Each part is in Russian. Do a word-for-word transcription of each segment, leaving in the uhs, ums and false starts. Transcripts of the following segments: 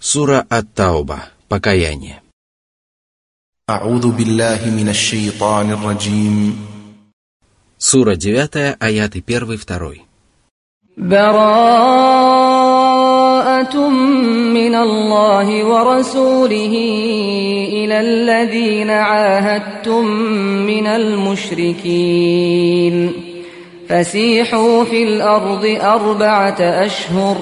Сура Ат-Тауба. Покаяние. أعوذ بالله من الشيطان الرجيم. Сура девятая, аяты первый, второй. براءة من الله ورسوله إلى الذين عاهدتم من المشركين فسيحوا في الأرض أربعة أشهر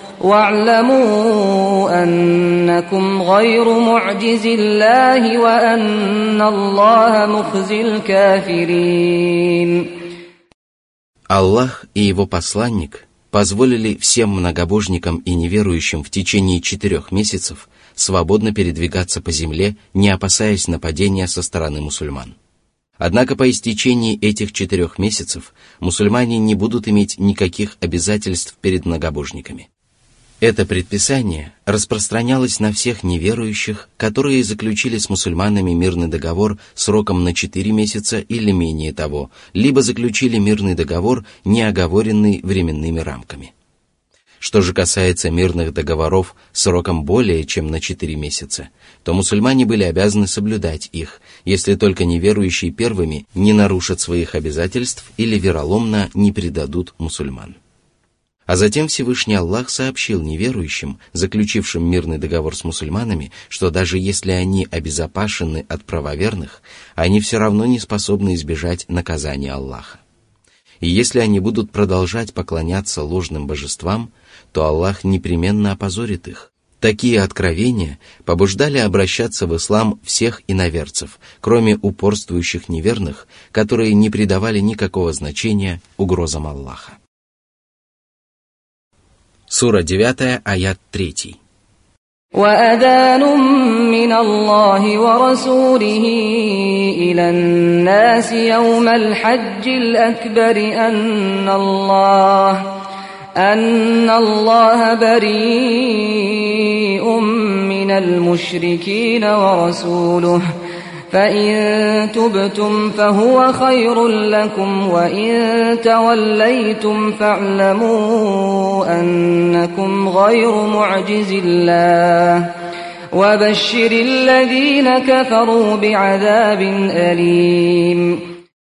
واعلموا أنكم غير معجز الله وأن الله مخزي الكافرين. Аллах и Его посланник позволили всем многобожникам и неверующим в течение четырех месяцев свободно передвигаться по земле, не опасаясь нападения со стороны мусульман. Однако по истечении этих четырех месяцев мусульмане не будут иметь никаких обязательств перед многобожниками. Это предписание распространялось на всех неверующих, которые заключили с мусульманами мирный договор сроком на четыре месяца или менее того, либо заключили мирный договор, не оговоренный временными рамками. Что же касается мирных договоров сроком более чем на четыре месяца, то мусульмане были обязаны соблюдать их, если только неверующие первыми не нарушат своих обязательств или вероломно не предадут мусульман. А затем Всевышний Аллах сообщил неверующим, заключившим мирный договор с мусульманами, что даже если они обезопасены от правоверных, они все равно не способны избежать наказания Аллаха. И если они будут продолжать поклоняться ложным божествам, то Аллах непременно опозорит их. Такие откровения побуждали обращаться в ислам всех иноверцев, кроме упорствующих неверных, которые не придавали никакого значения угрозам Аллаха. Сура девятая, аят третий. وأذان من الله ورسوله إلى الناس يوم الحج الأكبر أن الله أن الله بريء من المشركين ورسوله فإن تبتم فهو خير لكم وإن توليتم فاعلموا أنكم غير معجز الله وبشر الذين كفروا بعذاب أليم.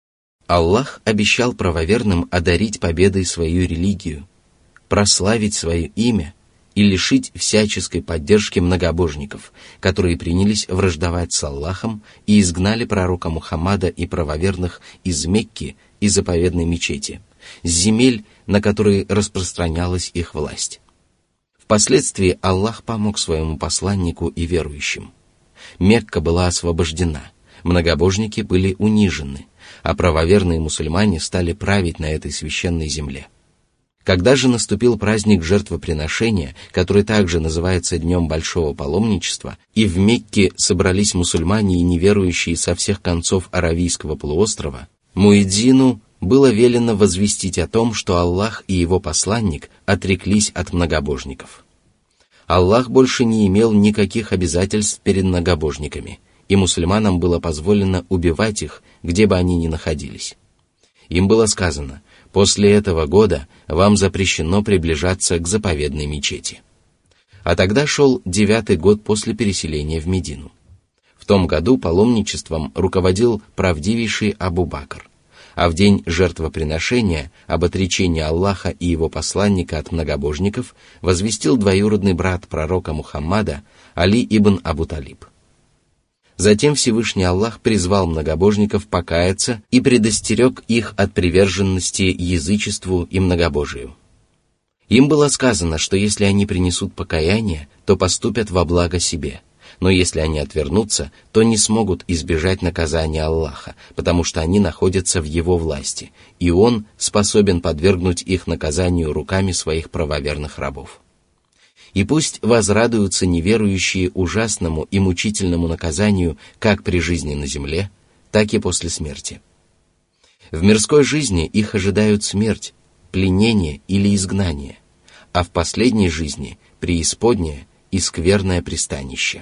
Аллах обещал правоверным одарить победой свою религию, прославить свое имя и лишить всяческой поддержки многобожников, которые принялись враждовать с Аллахом и изгнали пророка Мухаммада и правоверных из Мекки и заповедной мечети, с земель, на которые распространялась их власть. Впоследствии Аллах помог своему посланнику и верующим. Мекка была освобождена, многобожники были унижены, а правоверные мусульмане стали править на этой священной земле. Когда же наступил праздник жертвоприношения, который также называется Днем Большого Паломничества, и в Мекке собрались мусульмане и неверующие со всех концов Аравийского полуострова, муэдзину было велено возвестить о том, что Аллах и его посланник отреклись от многобожников. Аллах больше не имел никаких обязательств перед многобожниками, и мусульманам было позволено убивать их, где бы они ни находились. Им было сказано: после этого года вам запрещено приближаться к заповедной мечети. А тогда шел девятый год после переселения в Медину. В том году паломничеством руководил правдивейший Абу Бакр, а в день жертвоприношения об отречении Аллаха и его посланника от многобожников возвестил двоюродный брат пророка Мухаммада Али ибн Абу Талиб. Затем Всевышний Аллах призвал многобожников покаяться и предостерег их от приверженности язычеству и многобожию. Им было сказано, что если они принесут покаяние, то поступят во благо себе, но если они отвернутся, то не смогут избежать наказания Аллаха, потому что они находятся в Его власти, и Он способен подвергнуть их наказанию руками своих правоверных рабов. И пусть возрадуются неверующие ужасному и мучительному наказанию как при жизни на земле, так и после смерти. В мирской жизни их ожидают смерть, пленение или изгнание, а в последней жизни – преисподнее и скверное пристанище.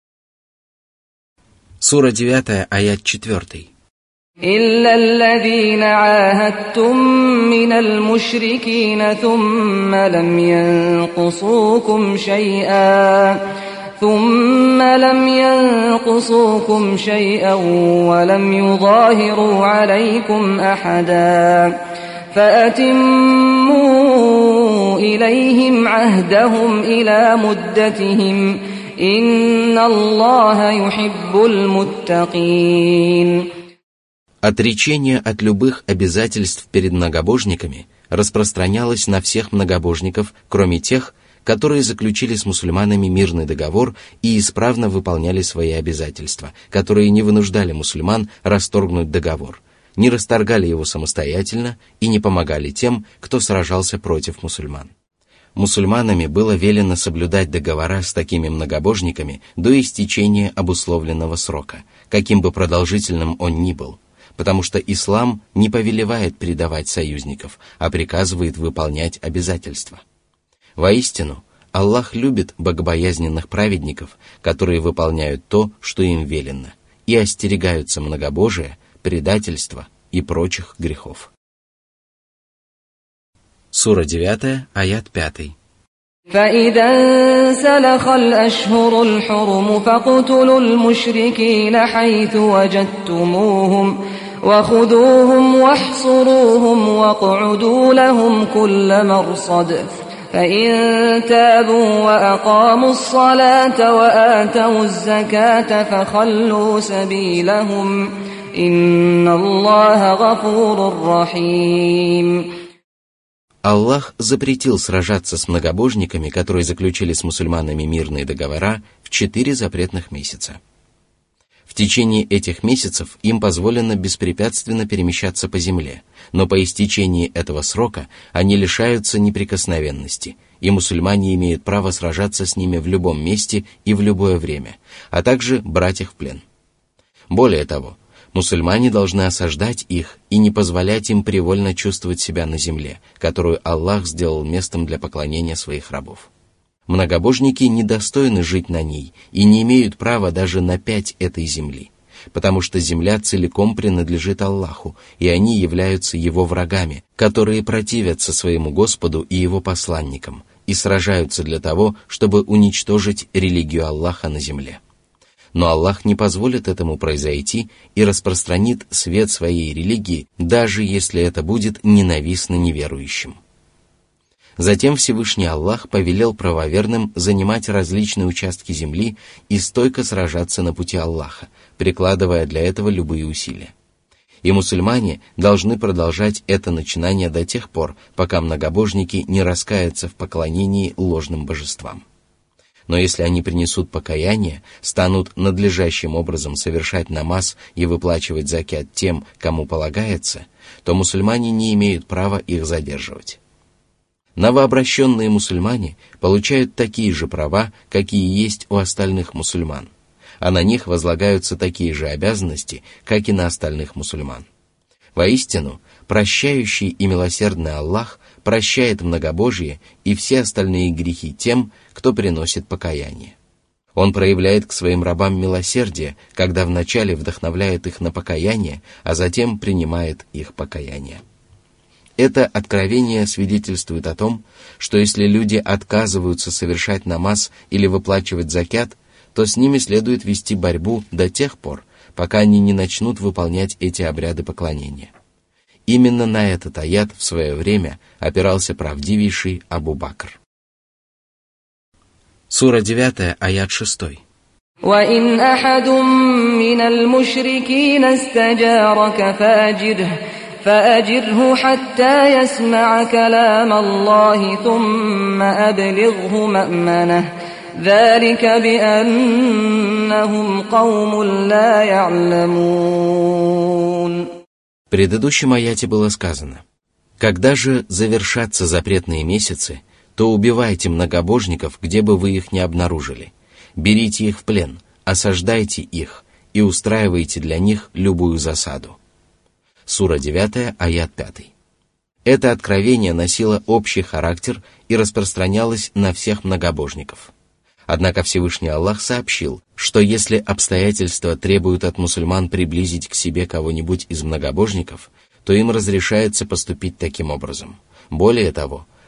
Сура девятая, аят четвертый. إلا الذين عاهدتم من المشركين ثم لم ينقصوكم شيئا ثم لم ينقصوكم شيئا ولم يظاهروا عليكم أحدا فأتموا إليهم عهدهم إلى مدتهم إن الله يحب المتقين. Отречение от любых обязательств перед многобожниками распространялось на всех многобожников, кроме тех, которые заключили с мусульманами мирный договор и исправно выполняли свои обязательства, которые не вынуждали мусульман расторгнуть договор, не расторгали его самостоятельно и не помогали тем, кто сражался против мусульман. Мусульманами было велено соблюдать договора с такими многобожниками до истечения обусловленного срока, каким бы продолжительным он ни был, потому что ислам не повелевает предавать союзников, а приказывает выполнять обязательства. Воистину, Аллах любит богобоязненных праведников, которые выполняют то, что им велено, и остерегаются многобожия, предательства и прочих грехов. Сура девятая, аят пятый. فإذا انسلخ الأشهر الحرم فاقتلوا المشركين حيث وجدتموهم وخذوهم واحصروهم واقعدوا لهم كل مرصد فإن تابوا وأقاموا الصلاة وآتوا الزكاة فخلوا سبيلهم إن الله غفور رحيم. Аллах запретил сражаться с многобожниками, которые заключили с мусульманами мирные договора, в четыре запретных месяца. В течение этих месяцев им позволено беспрепятственно перемещаться по земле, но по истечении этого срока они лишаются неприкосновенности, и мусульмане имеют право сражаться с ними в любом месте и в любое время, а также брать их в плен. Более того, мусульмане должны осаждать их и не позволять им привольно чувствовать себя на земле, которую Аллах сделал местом для поклонения своих рабов. Многобожники недостойны жить на ней и не имеют права даже на пять этой земли, потому что земля целиком принадлежит Аллаху, и они являются его врагами, которые противятся своему Господу и его посланникам и сражаются для того, чтобы уничтожить религию Аллаха на земле. Но Аллах не позволит этому произойти и распространит свет своей религии, даже если это будет ненавистно неверующим. Затем Всевышний Аллах повелел правоверным занимать различные участки земли и стойко сражаться на пути Аллаха, прикладывая для этого любые усилия. И мусульмане должны продолжать это начинание до тех пор, пока многобожники не раскаятся в поклонении ложным божествам. Но если они принесут покаяние, станут надлежащим образом совершать намаз и выплачивать закят тем, кому полагается, то мусульмане не имеют права их задерживать. Новообращенные мусульмане получают такие же права, какие есть у остальных мусульман, а на них возлагаются такие же обязанности, как и на остальных мусульман. Воистину, прощающий и милосердный Аллах прощает многобожие и все остальные грехи тем, кто приносит покаяние. Он проявляет к своим рабам милосердие, когда вначале вдохновляет их на покаяние, а затем принимает их покаяние. Это откровение свидетельствует о том, что если люди отказываются совершать намаз или выплачивать закят, то с ними следует вести борьбу до тех пор, пока они не начнут выполнять эти обряды поклонения. Именно на этот аят в свое время опирался правдивейший Абу Бакр. Сура девятая, аят шестой. وَإِنْ أَحَدٌ مِّنَ الْمُشْرِكِينَ اسْتَجَارَكَ فَأَجِرْهُ فَأَجِرْهُ حَتَّى يَسْمَعَ كَلَامَ اللَّهِ ثُمَّ أَبْلِغْهُ مَأْمَنَهُ ذَلِكَ بِأَنَّهُمْ قَوْمٌ لَا يَعْلَمُونَ. В предыдущем аяте было сказано: «Когда же завершатся запретные месяцы, то убивайте многобожников, где бы вы их ни обнаружили, берите их в плен, осаждайте их и устраивайте для них любую засаду». Сура девятая, аят пятый. Это откровение носило общий характер и распространялось на всех многобожников. Однако Всевышний Аллах сообщил, что если обстоятельства требуют от мусульман приблизить к себе кого-нибудь из многобожников, то им разрешается поступить таким образом. Более того,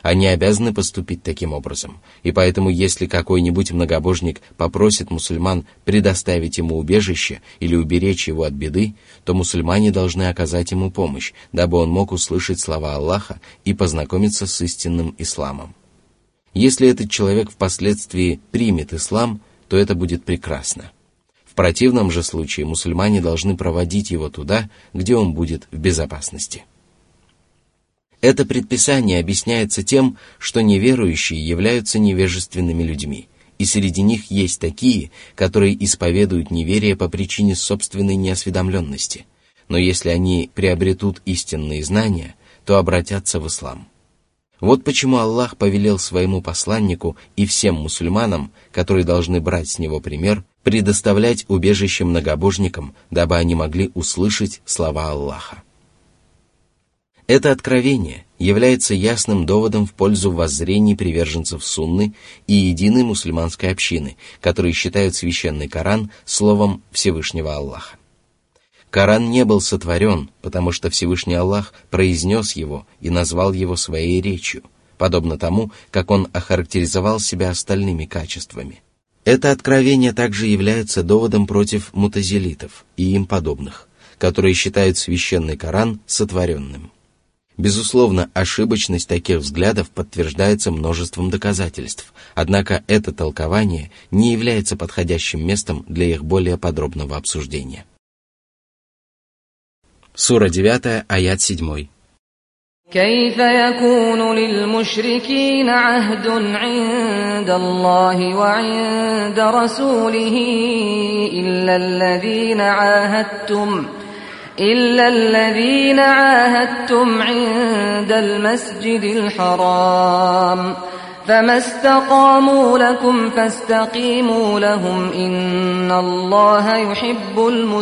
Они обязаны поступить таким образом, и поэтому если какой-нибудь многобожник попросит мусульман предоставить ему убежище или уберечь его от беды, то мусульмане должны оказать ему помощь, дабы он мог услышать слова Аллаха и познакомиться с истинным исламом. Если этот человек впоследствии примет ислам, то это будет прекрасно. В противном же случае мусульмане должны проводить его туда, где он будет в безопасности. Это предписание объясняется тем, что неверующие являются невежественными людьми, и среди них есть такие, которые исповедуют неверие по причине собственной неосведомленности, но если они приобретут истинные знания, то обратятся в ислам. Вот почему Аллах повелел своему посланнику и всем мусульманам, которые должны брать с него пример, предоставлять убежище многобожникам, дабы они могли услышать слова Аллаха. Это откровение является ясным доводом в пользу воззрений приверженцев сунны и единой мусульманской общины, которые считают священный Коран словом Всевышнего Аллаха. Коран не был сотворен, потому что Всевышний Аллах произнес его и назвал его своей речью, подобно тому, как он охарактеризовал себя остальными качествами. Это откровение также является доводом против мутазилитов и им подобных, которые считают священный Коран сотворенным. Безусловно, ошибочность таких взглядов подтверждается множеством доказательств, однако это толкование не является подходящим местом для их более подробного обсуждения. Сура девять, аят семь. كيف يكون للمشركين عهد عند الله وعند رسوله إلا الذين عاهدتم إلا الذين عاهدتم عند المسجد الحرام فما استقاموا لكم فاستقيموا لهم إن الله يحب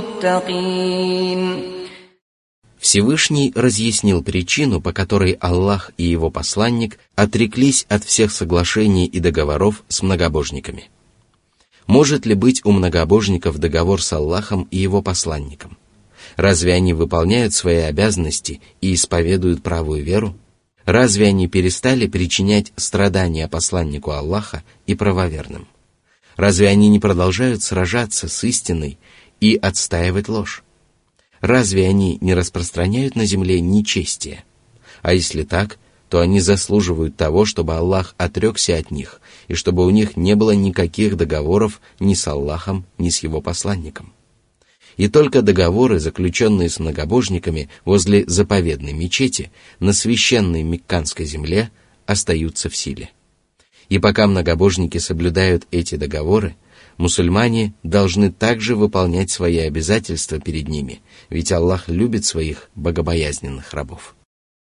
المتقين. Всевышний разъяснил причину, по которой Аллах и его посланник отреклись от всех соглашений и договоров с многобожниками. Может ли быть у многобожников договор с Аллахом и его посланником? Разве они выполняют свои обязанности и исповедуют правую веру? Разве они перестали причинять страдания посланнику Аллаха и правоверным? Разве они не продолжают сражаться с истиной и отстаивать ложь? Разве они не распространяют на земле нечестие? А если так, то они заслуживают того, чтобы Аллах отрекся от них, и чтобы у них не было никаких договоров ни с Аллахом, ни с его посланником. И только договоры, заключенные с многобожниками возле заповедной мечети на священной Мекканской земле, остаются в силе. И пока многобожники соблюдают эти договоры, мусульмане должны также выполнять свои обязательства перед ними, ведь Аллах любит своих богобоязненных рабов.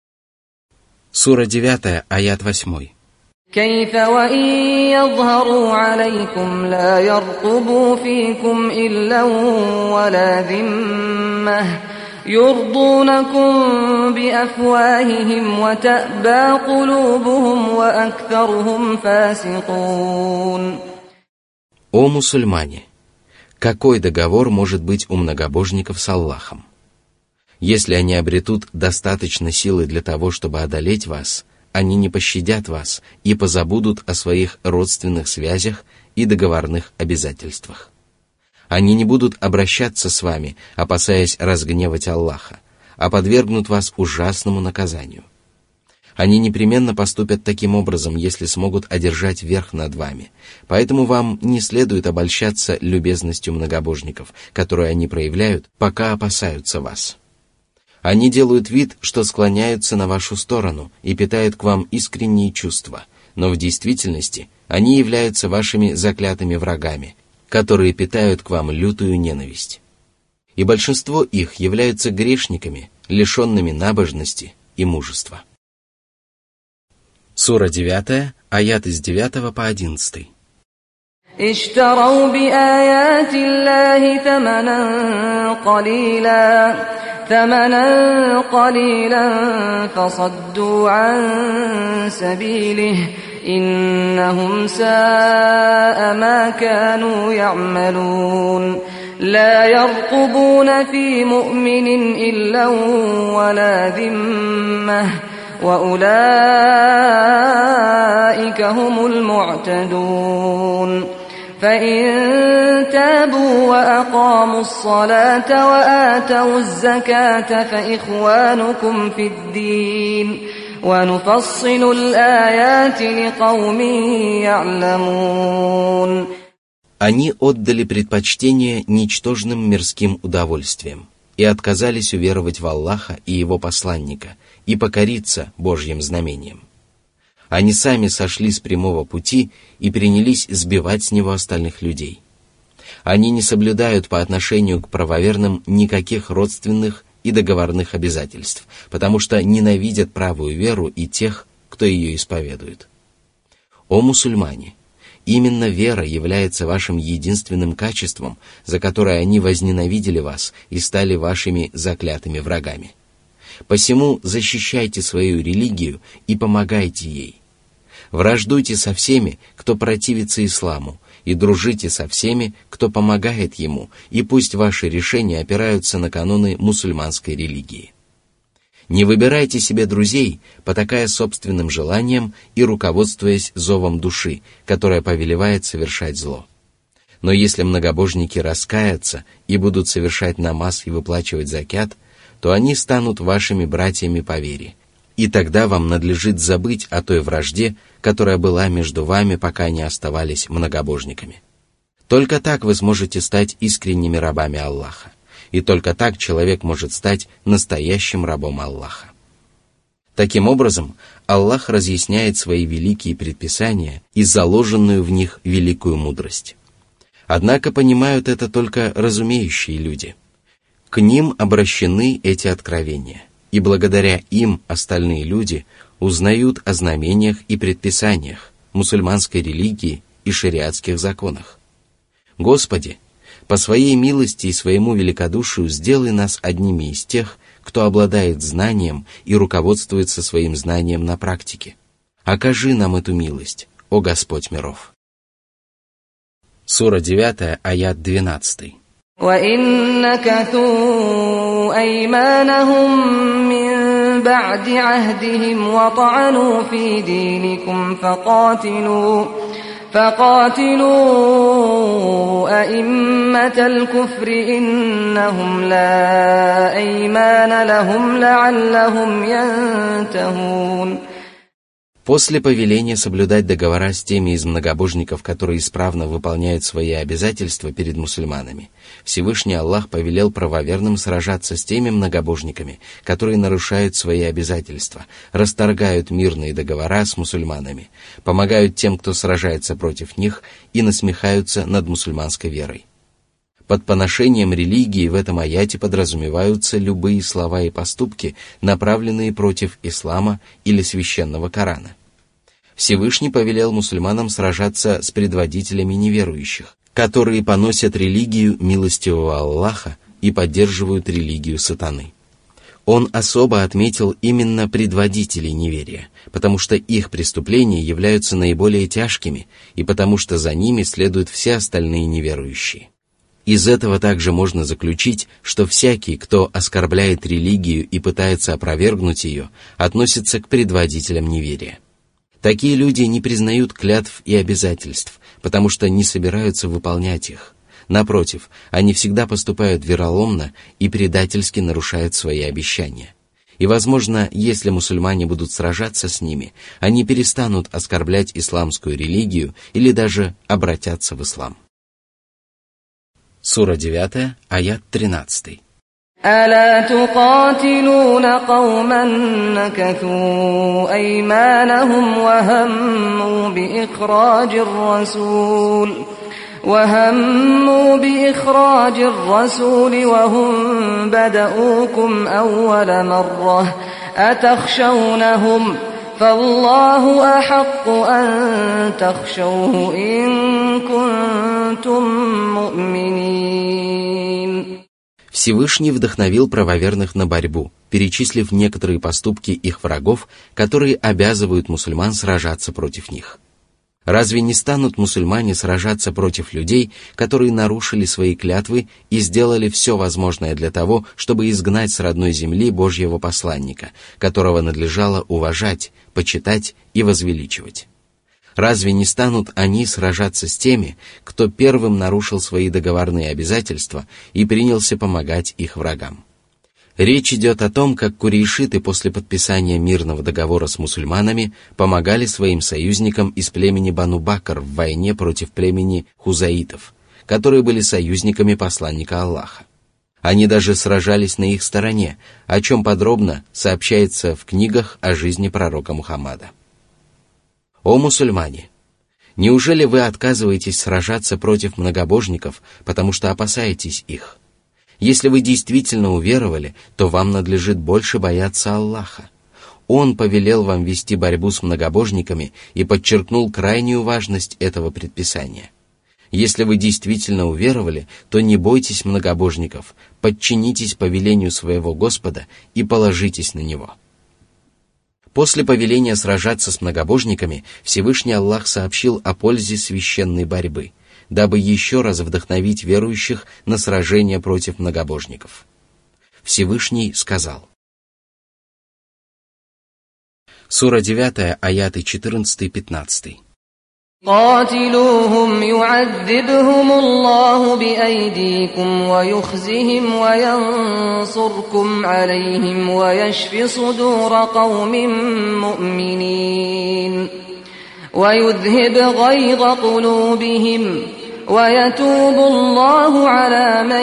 Сура девять, аят восемь. كيف وإن يظهروا عليكم لا يرقبوا فيكم إلا ولا ذمة يرضونكم بأفواههم وتأبى قلوبهم وأكثرهم فاسقون. О мусульмане! Какой договор может быть у многобожников с Аллахом? Если они обретут достаточно силы для того, чтобы одолеть вас, они не пощадят вас и позабудут о своих родственных связях и договорных обязательствах. Они не будут обращаться с вами, опасаясь разгневать Аллаха, а подвергнут вас ужасному наказанию. Они непременно поступят таким образом, если смогут одержать верх над вами, поэтому вам не следует обольщаться любезностью многобожников, которую они проявляют, пока опасаются вас. Они делают вид, что склоняются на вашу сторону и питают к вам искренние чувства, но в действительности они являются вашими заклятыми врагами, которые питают к вам лютую ненависть. И большинство их являются грешниками, лишенными набожности и мужества. Сура девять, аяты с девятого по одиннадцатый. اشتروا بآيات الله ثمنا قليلا ثمنا قليلا فصدوا عن سبيله إنهم ساء ما كانوا يعملون لا يرقبون في مؤمن إلا ولا ذمة وأولئك هم المعتدون فإن تابوا وأقاموا الصلاة وآتوا الزكاة فإخوانكم في الدين ونفصل الآيات لقوم يعلمون. Они отдали предпочтение ничтожным мирским удовольствиям и отказались уверовать в Аллаха и Его посланника и покориться Божьим знамениям. Они сами сошли с прямого пути и принялись сбивать с него остальных людей. Они не соблюдают по отношению к правоверным никаких родственных и договорных обязательств, потому что ненавидят правую веру и тех, кто ее исповедует. О мусульмане! Именно вера является вашим единственным качеством, за которое они возненавидели вас и стали вашими заклятыми врагами. Посему защищайте свою религию и помогайте ей. Враждуйте со всеми, кто противится исламу, и дружите со всеми, кто помогает ему, и пусть ваши решения опираются на каноны мусульманской религии. Не выбирайте себе друзей, потакая собственным желаниям и руководствуясь зовом души, которая повелевает совершать зло. Но если многобожники раскаятся и будут совершать намаз и выплачивать закят, то они станут вашими братьями по вере, и тогда вам надлежит забыть о той вражде, которая была между вами, пока не оставались многобожниками. Только так вы сможете стать искренними рабами Аллаха, и только так человек может стать настоящим рабом Аллаха. Таким образом, Аллах разъясняет свои великие предписания и заложенную в них великую мудрость. Однако понимают это только разумеющие люди. К ним обращены эти откровения, и благодаря им остальные люди узнают о знамениях и предписаниях, мусульманской религии и шариатских законах. Господи, по своей милости и своему великодушию сделай нас одними из тех, кто обладает знанием и руководствуется своим знанием на практике. Окажи нам эту милость, о Господь миров. Сура девятая, аят двенадцатый. وَإِنَّ نَكَثُوا أَيْمَانَهُمْ مِنْ بَعْدِ عَهْدِهِمْ وَطَعَنُوا فِي دِينِكُمْ فَقَاتِلُوا فَقَاتِلُوا أَئِمَّةَ الْكُفْرِ إِنَّهُمْ لَا أَيْمَانَ لَهُمْ لَعَلَّهُمْ يَنْتَهُونَ. После повеления соблюдать договора с теми из многобожников, которые исправно выполняют свои обязательства перед мусульманами, Всевышний Аллах повелел правоверным сражаться с теми многобожниками, которые нарушают свои обязательства, расторгают мирные договора с мусульманами, помогают тем, кто сражается против них, и насмехаются над мусульманской верой. Под поношением религии в этом аяте подразумеваются любые слова и поступки, направленные против ислама или священного Корана. Всевышний повелел мусульманам сражаться с предводителями неверующих, которые поносят религию милостивого Аллаха и поддерживают религию сатаны. Он особо отметил именно предводителей неверия, потому что их преступления являются наиболее тяжкими и потому что за ними следуют все остальные неверующие. Из этого также можно заключить, что всякий, кто оскорбляет религию и пытается опровергнуть ее, относится к предводителям неверия. Такие люди не признают клятв и обязательств, потому что не собираются выполнять их. Напротив, они всегда поступают вероломно и предательски нарушают свои обещания. И, возможно, если мусульмане будут сражаться с ними, они перестанут оскорблять исламскую религию или даже обратятся в ислам. Сура девятая, аят тринадцатый. ألا تقاتلون قوما نكثوا أيمانهم وهموا بإخراج الرسول وهموا بإخراج الرسول وهم بدؤوكم أول مرة أتخشونهم فالله أحق أن تخشوه إن كنتم مؤمنين. Всевышний вдохновил правоверных на борьбу, перечислив некоторые поступки их врагов, которые обязывают мусульман сражаться против них. Разве не станут мусульмане сражаться против людей, которые нарушили свои клятвы и сделали все возможное для того, чтобы изгнать с родной земли Божьего посланника, которого надлежало уважать, почитать и возвеличивать? Разве не станут они сражаться с теми, кто первым нарушил свои договорные обязательства и принялся помогать их врагам? Речь идет о том, как курейшиты после подписания мирного договора с мусульманами помогали своим союзникам из племени Бану Бакр в войне против племени хузаитов, которые были союзниками посланника Аллаха. Они даже сражались на их стороне, о чем подробно сообщается в книгах о жизни пророка Мухаммада. О мусульмане! Неужели вы отказываетесь сражаться против многобожников, потому что опасаетесь их? Если вы действительно уверовали, то вам надлежит больше бояться Аллаха. Он повелел вам вести борьбу с многобожниками и подчеркнул крайнюю важность этого предписания. Если вы действительно уверовали, то не бойтесь многобожников, подчинитесь повелению своего Господа и положитесь на Него. После повеления сражаться с многобожниками Всевышний Аллах сообщил о пользе священной борьбы, дабы еще раз вдохновить верующих на сражение против многобожников. Всевышний сказал. Сура девять, аяты четырнадцать-пятнадцать. قاتلوهم يعذبهم الله بأيديكم ويخزهم وينصركم عليهم ويشف صدور قوم مؤمنين ويذهب غيظ قلوبهم ويتوب الله على من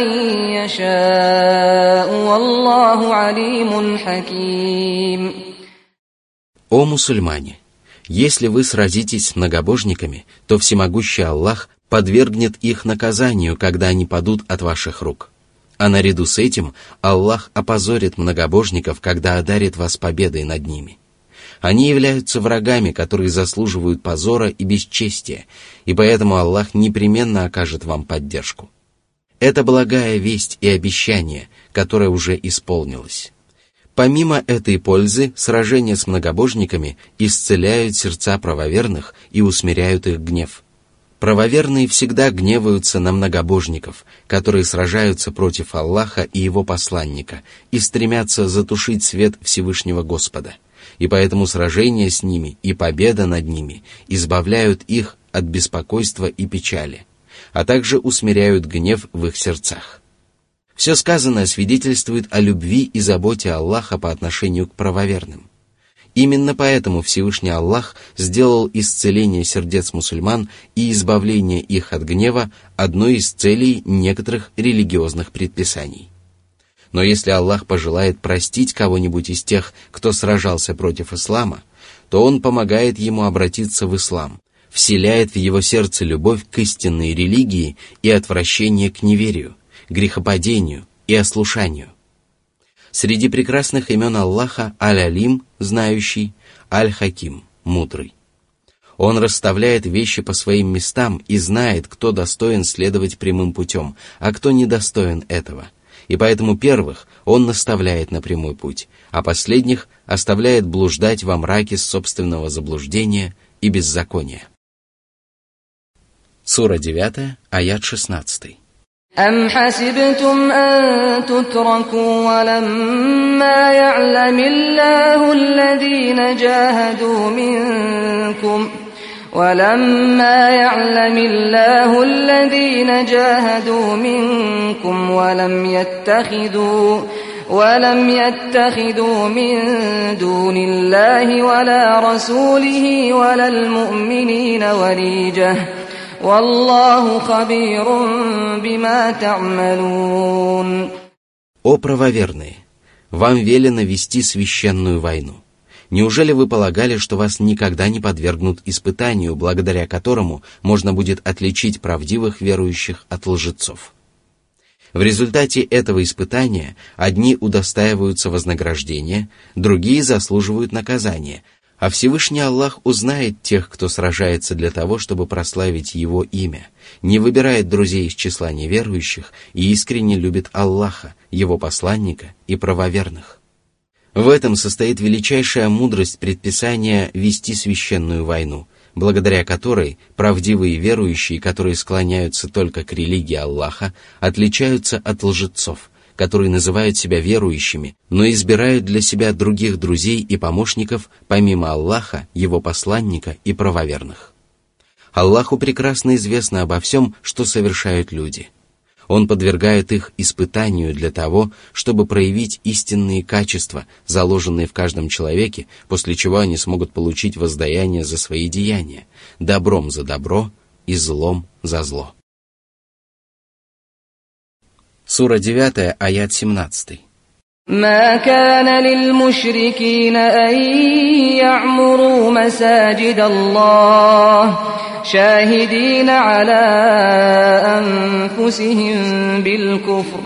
يشاء والله عليم حكيم. О мусульмане! Если вы сразитесь с многобожниками, то всемогущий Аллах подвергнет их наказанию, когда они падут от ваших рук. А наряду с этим Аллах опозорит многобожников, когда одарит вас победой над ними. Они являются врагами, которые заслуживают позора и бесчестия, и поэтому Аллах непременно окажет вам поддержку. Это благая весть и обещание, которое уже исполнилось. Помимо этой пользы, сражения с многобожниками исцеляют сердца правоверных и усмиряют их гнев. Правоверные всегда гневаются на многобожников, которые сражаются против Аллаха и Его посланника и стремятся затушить свет Всевышнего Господа. И поэтому сражения с ними и победа над ними избавляют их от беспокойства и печали, а также усмиряют гнев в их сердцах. Все сказанное свидетельствует о любви и заботе Аллаха по отношению к правоверным. Именно поэтому Всевышний Аллах сделал исцеление сердец мусульман и избавление их от гнева одной из целей некоторых религиозных предписаний. Но если Аллах пожелает простить кого-нибудь из тех, кто сражался против ислама, то Он помогает ему обратиться в ислам, вселяет в его сердце любовь к истинной религии и отвращение к неверию, грехопадению и ослушанию. Среди прекрасных имен Аллаха Аль-Алим, знающий, Аль-Хаким, мудрый. Он расставляет вещи по своим местам и знает, кто достоин следовать прямым путем, а кто недостоин этого. И поэтому первых он наставляет на прямой путь, а последних оставляет блуждать во мраке собственного заблуждения и беззакония. Сура девять, аят шестнадцать. أم حسبتم أن تتركوا ولما يعلم الله الذين جاهدوا منكم ولما يعلم الله الذين جاهدوا منكم ولم يتخذوا ولم يتخذوا من دون الله ولا رسوله ولا المؤمنين وليجة والله خبير بما تعملون. О правоверные! Вам велено вести священную войну. Неужели вы полагали, что вас никогда не подвергнут испытанию, благодаря которому можно будет отличить правдивых верующих от лжецов? В результате этого испытания одни удостаиваются вознаграждения, другие заслуживают наказания, а Всевышний Аллах узнает тех, кто сражается для того, чтобы прославить Его имя, не выбирает друзей из числа неверующих и искренне любит Аллаха, Его посланника и правоверных. В этом состоит величайшая мудрость предписания вести священную войну, благодаря которой правдивые верующие, которые склоняются только к религии Аллаха, отличаются от лжецов, которые называют себя верующими, но избирают для себя других друзей и помощников помимо Аллаха, Его посланника и правоверных. Аллаху прекрасно известно обо всем, что совершают люди. Он подвергает их испытанию для того, чтобы проявить истинные качества, заложенные в каждом человеке, после чего они смогут получить воздаяние за свои деяния, добром за добро и злом за зло. Сура девять, аят семнадцать. ما كان للمشركين أن يعمروا مساجد الله شاهدين على أنفسهم بالكفر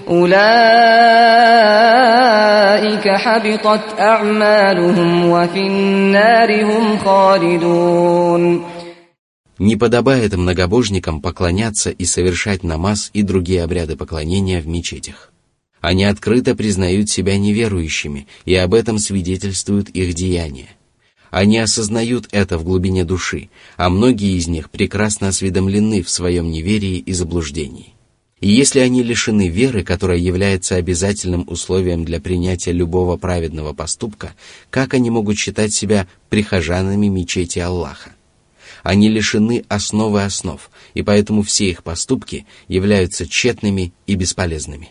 أولئك حبطت أعمالهم وفي النار هم خالدون. Не подобает многобожникам поклоняться и совершать намаз и другие обряды поклонения в мечетях. Они открыто признают себя неверующими, и об этом свидетельствуют их деяния. Они осознают это в глубине души, а многие из них прекрасно осведомлены в своем неверии и заблуждении. И если они лишены веры, которая является обязательным условием для принятия любого праведного поступка, как они могут считать себя прихожанами мечети Аллаха? Они лишены основы основ, и поэтому все их поступки являются тщетными и бесполезными.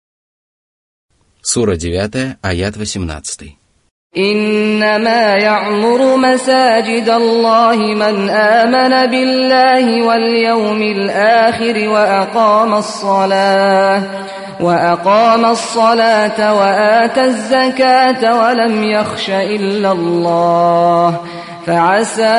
Сура девять, аят восемнадцать. إنما يعمر مساجد الله من آمن بالله واليوم الآخر وأقام الصلاة وأقام الصلاة وآتى الزكاة ولم يخش إلا الله فعسى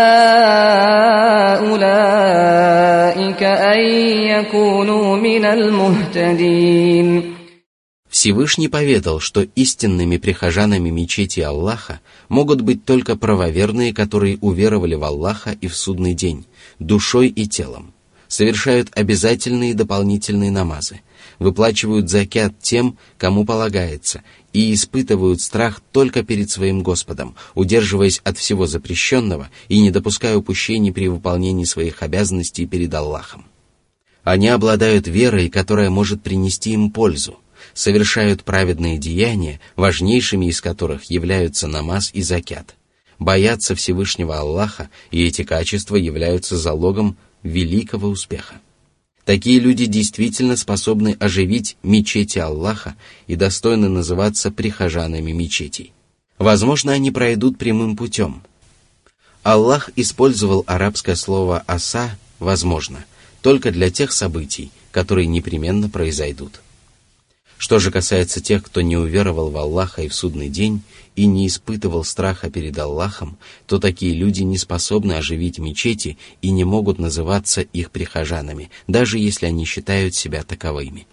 أولئك أن يكونوا من المهتدين. Всевышний поведал, что истинными прихожанами мечети Аллаха могут быть только правоверные, которые уверовали в Аллаха и в судный день, душой и телом, совершают обязательные дополнительные намазы, выплачивают закят тем, кому полагается, и испытывают страх только перед своим Господом, удерживаясь от всего запрещенного и не допуская упущений при выполнении своих обязанностей перед Аллахом. Они обладают верой, которая может принести им пользу, совершают праведные деяния, важнейшими из которых являются намаз и закят, боятся Всевышнего Аллаха, и эти качества являются залогом великого успеха. Такие люди действительно способны оживить мечети Аллаха и достойны называться прихожанами мечетей. Возможно, они пройдут прямым путем. Аллах использовал арабское слово «аса» «возможно» только для тех событий, которые непременно произойдут. Что же касается тех, кто не уверовал в Аллаха и в судный день и не испытывал страха перед Аллахом, то такие люди не способны оживить мечети и не могут называться их прихожанами, даже если они считают себя таковыми.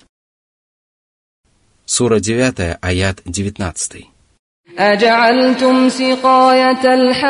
Сура девять, аят девятнадцать. أجعلتم سقاية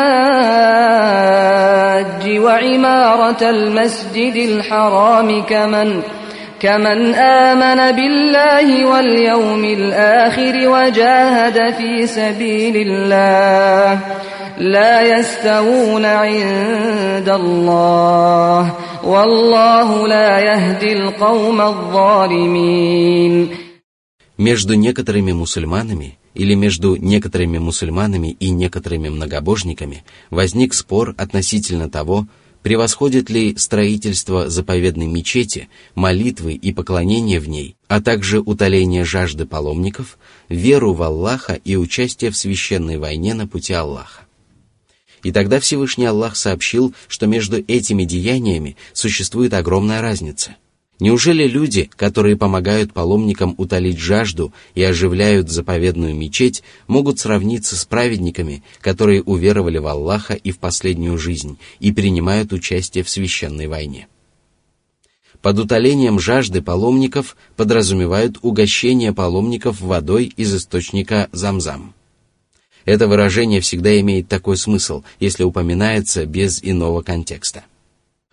الحاج وعمارة المسجد الحرام كمن كمن آمن بالله واليوم الآخر وجاهد في سبيل الله لا يستوون عند الله والله لا يهدي القوم الظالمين. Между некоторыми мусульманами или между некоторыми мусульманами и некоторыми многобожниками возник спор относительно того, превосходит ли строительство заповедной мечети, молитвы и поклонения в ней, а также утоление жажды паломников, веру в Аллаха и участие в священной войне на пути Аллаха. И тогда Всевышний Аллах сообщил, что между этими деяниями существует огромная разница. Неужели люди, которые помогают паломникам утолить жажду и оживляют заповедную мечеть, могут сравниться с праведниками, которые уверовали в Аллаха и в последнюю жизнь и принимают участие в священной войне? Под утолением жажды паломников подразумевают угощение паломников водой из источника Замзам. Это выражение всегда имеет такой смысл, если упоминается без иного контекста.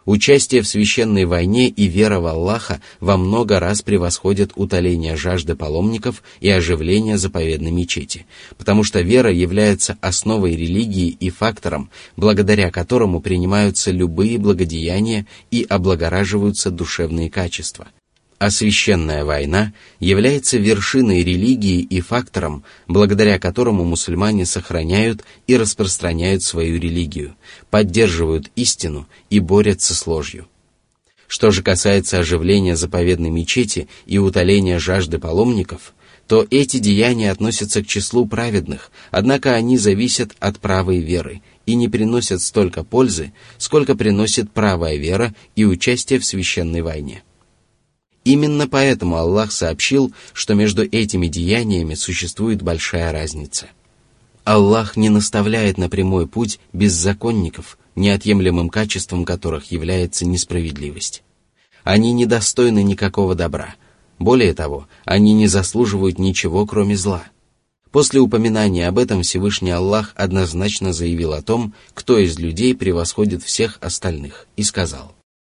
Участие в священной войне и вера в Аллаха во много раз превосходят утоление жажды паломников и оживление заповедной мечети, потому что вера является основой религии и фактором, благодаря которому принимаются любые благодеяния и облагораживаются душевные качества. А священная война является вершиной религии и фактором, благодаря которому мусульмане сохраняют и распространяют свою религию, поддерживают истину и борются с ложью. Что же касается оживления заповедной мечети и утоления жажды паломников, то эти деяния относятся к числу праведных, однако они зависят от правой веры и не приносят столько пользы, сколько приносит правая вера и участие в священной войне. Именно поэтому Аллах сообщил, что между этими деяниями существует большая разница. Аллах не наставляет на прямой путь беззаконников, неотъемлемым качеством которых является несправедливость. Они недостойны никакого добра. Более того, они не заслуживают ничего, кроме зла. После упоминания об этом Всевышний Аллах однозначно заявил о том, кто из людей превосходит всех остальных, и сказал.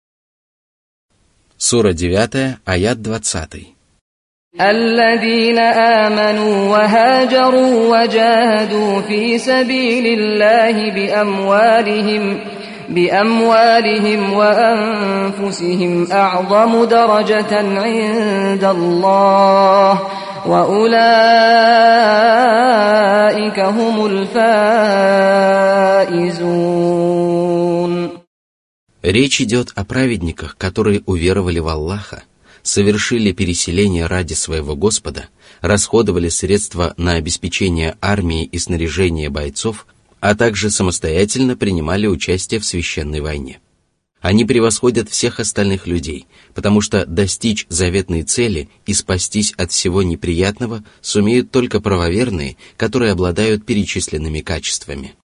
Сура девятая, аят двадцатый. الذين آمنوا وهاجروا وجاهدوا في سبيل الله بأموالهم بأموالهم وأنفسهم أعظم درجة عند الله وأولئك هم الفائزون. Речь идет о праведниках, которые уверовали в Аллаха, совершили переселение ради своего Господа, расходовали средства на обеспечение армии и снаряжение бойцов, а также самостоятельно принимали участие в священной войне. Они превосходят всех остальных людей, потому что достичь заветной цели и спастись от всего неприятного сумеют только правоверные, которые обладают перечисленными качествами.